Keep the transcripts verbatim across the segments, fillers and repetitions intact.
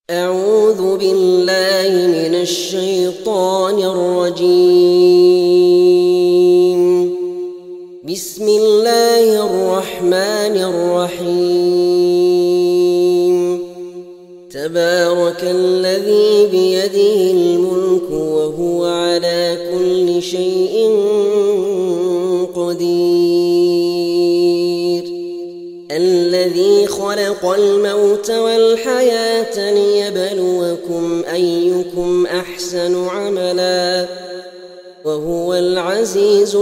أعوذ بالله من الشيطان الرجيم. بسم الله الرحمن الرحيم. تبارك الذي بيده الملك وهو على كل شيء قدير. الذي خلق الموت والحياة ليبلوكم أيكم أحسن عملا وهو العزيز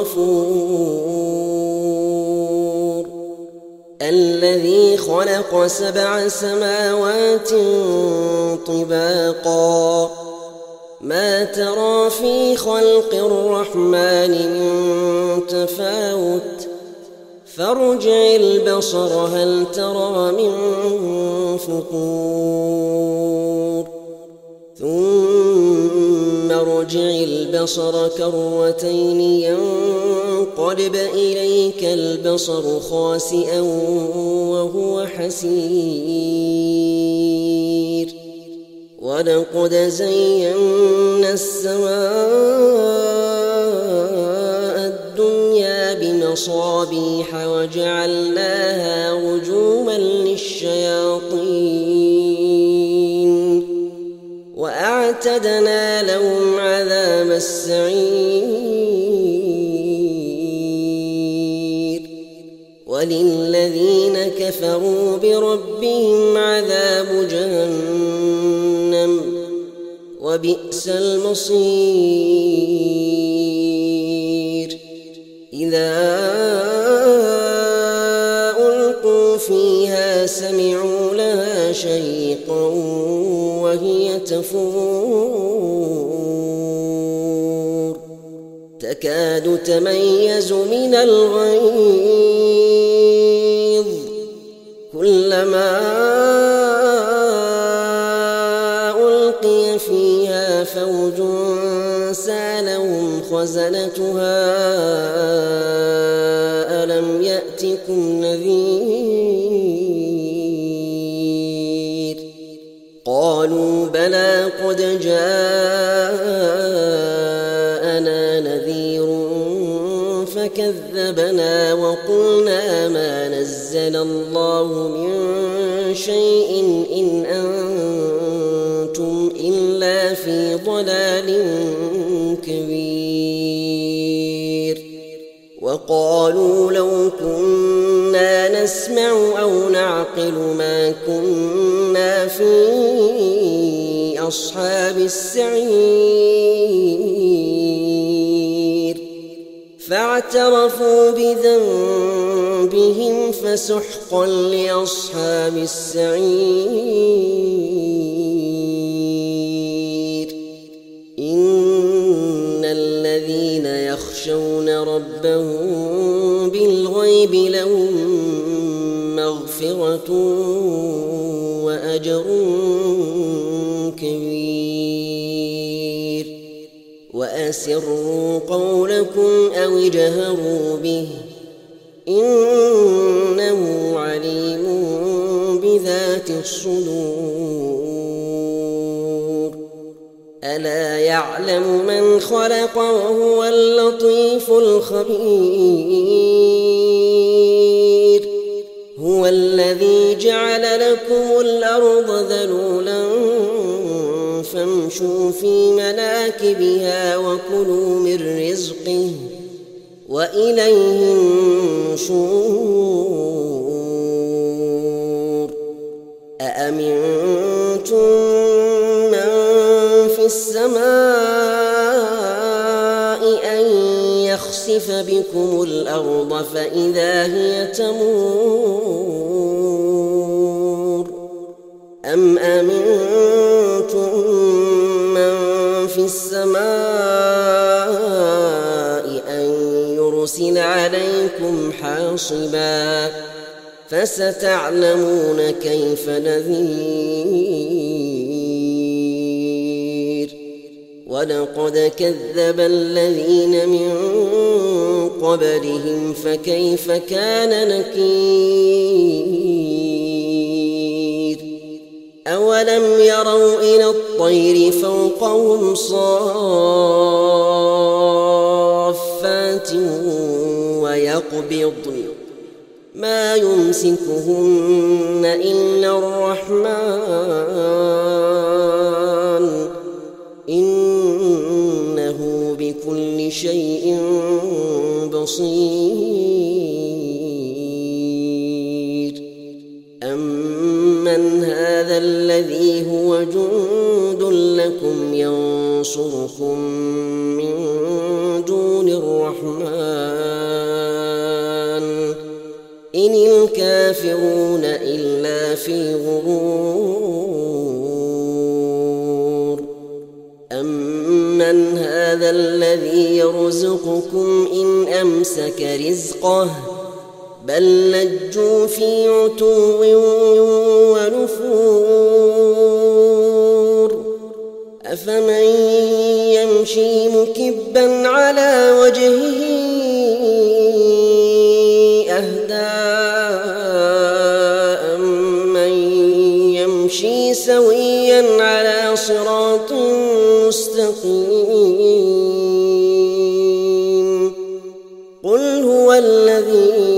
الغفور. الذي خلق سبع سماوات طباقا ما ترى في خلق الرحمن من تفاوت فارجع البصر هل ترى من فطور ثم ارجع البصر كرتين ينقلب إليك البصر خاسئا وهو حسير. ولقد زينا السماء الدنيا بمصابيح وجعلناها رجوما للشياطين وأعتدنا لهم عذاب السعير. وللذين كفروا بربهم عذاب جهنم وبئس المصير. إذا ألقوا فيها سمعوا لها شهيقا وهي تفور تكاد تميز من الغيظ كلما ألقي فيها فوج سالهم خزنتها ألم يأتكم نذير. قالوا بلى قد جاءنا نذير فكذبنا وقلنا ما نزل الله من شيء إن أنتم إلا في ضلال كبير. وقالوا لو كنا نسمع أو نعقل ما كنا في أصحاب السعير. فاعترفوا بذنبهم فسحقا لأصحاب السعير. إن الذين يخشون ربهم بالغيب لهم مغفرة وأجر كبير. وأسروا قولكم أو اجهروا به إنه عليم بذات الصدور. ألا يعلم من خلق وهو اللطيف الخبير. هو الذي جعل لكم الأرض ذلولا فامشوا في مناكبها وكلوا من رزقه وإليه النشور. أأمنتم من في السماء أن يخسف بكم الأرض فإذا هي تمور أم أمنتم من في السماء أن يرسل عليكم حاصبا فستعلمون كيف نذير. ولقد كذب الذين من قبلهم فكيف كان نكير. أولم يروا إلى الطير فوقهم صافات ويقبضن ما يمسكهن إلا الرحمن إنه بكل شيء بصير أمن هذا الذي هو جند لكم ينصركم من دون الرحمن إن الكافرون إلا في غرور أمن هذا الذي يرزقكم إن أمسك رزقه بل لجوا في عتو ونفور أفمن يمشي مكبا على وجهه أهدى أمن يمشي سويا على صراط مستقيم قل هو الذي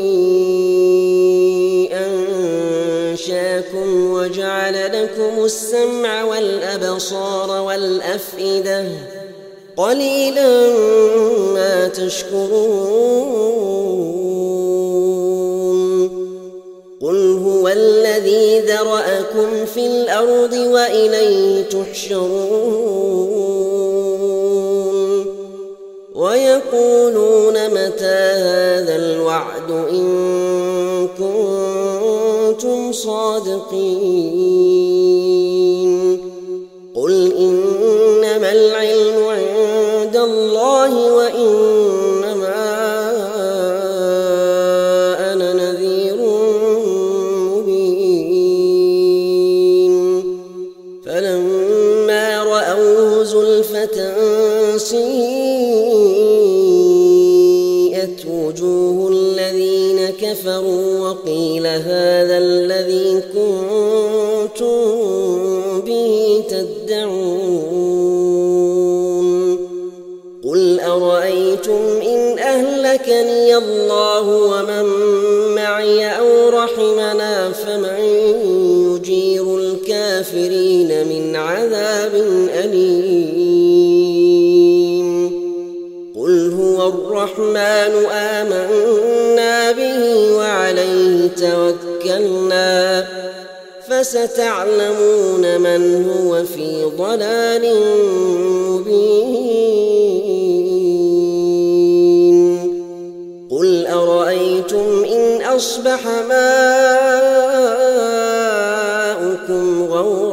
أنشاكم وجعل لكم السمع والأبصار والأفئدة قليلا ما تشكرون قل هو الذي ذرأكم في الأرض وإليه تحشرون ويقولون متى هذا الوعد إن كنتم صادقين قل إنما العلم عند الله وإنما أنا نذير مبين فلما رأوه زلفة سيئت وجوه الذين كفروا وقيل هذا الذي كنتم به تدعون قل أرأيتم إن أهلكني الله ومن معي أو رحمنا فمن يجير الكافرين من عذاب أليم قل هو الرحمن آمنا به وعليه توكلنا فستعلمون من هو في ضلال مبين قل أرأيتم إن أصبح ماؤكم غورا